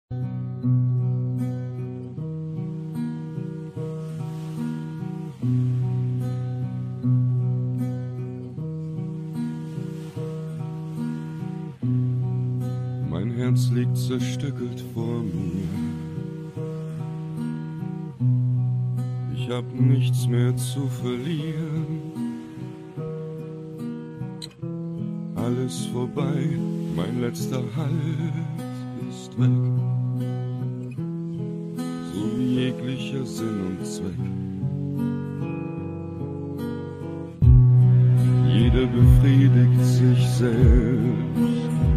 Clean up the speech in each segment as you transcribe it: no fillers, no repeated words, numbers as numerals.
Mein Herz liegt zerstückelt vor mir. Ich hab nichts mehr zu verlieren. Alles vorbei, mein letzter Halt ist weg. So wie jeglicher Sinn und Zweck. Jeder befriedigt sich selbst.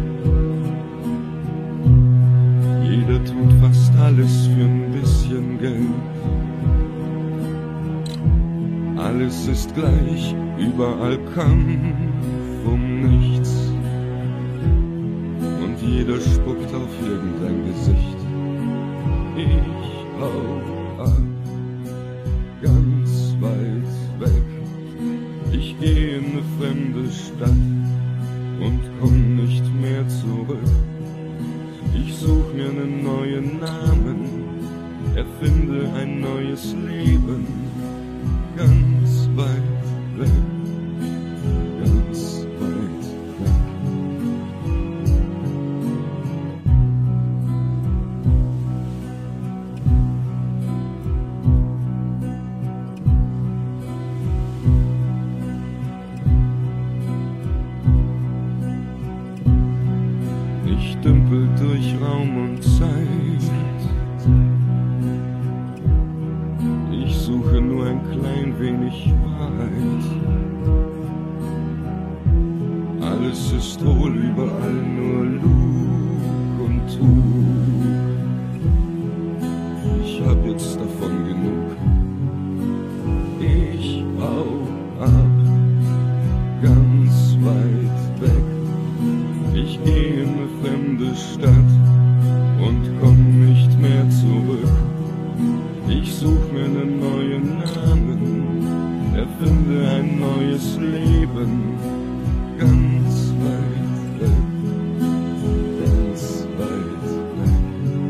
Jeder tut fast alles für ein bisschen Geld. Alles ist gleich, überall Kampf um nichts. Und jeder spuckt auf irgendein Gesicht. Ich hau ab, ganz weit weg. Ich geh in eine fremde Stadt und komm nicht mehr zurück. Ich such mir einen neuen Namen, erfinde ein neues Leben, ganz weit weg, ganz weit weg. Ich dümpel durch Raum und Zeit. Ich suche nur ein klein wenig Wahrheit. Alles ist hohl, überall nur Lug und Trug. Ich hab jetzt davon genug. Ich hau ab, ganz weit weg. Ich geh in eine fremde Stadt und komm nicht mehr zurück. Ich such mir einen neuen Namen, erfinde ein neues Leben, ganz weit weg, ganz weit weg.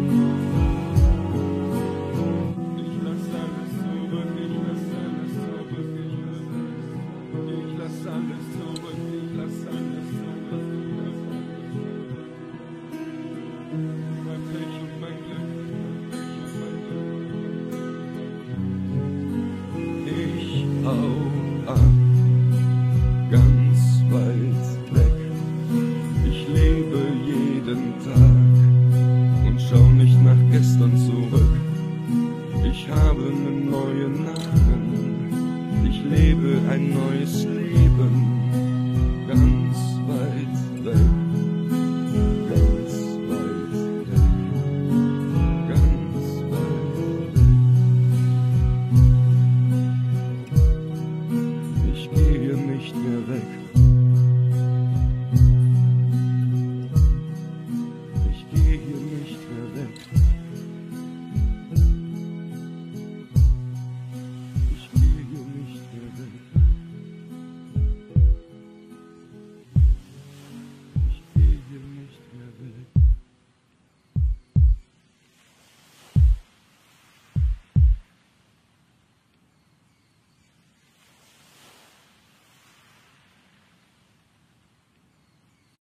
Ich lass alles zurück, ich lass alles zurück, ich lass alles zurück, ich lass alles zurück. Mein Pech und mein Glück. Ich hau ab, ganz weit weg. Ich lebe jeden Tag und schau nicht nach gestern zurück. Ich habe einen neuen Namen, ich lebe ein neues Leben.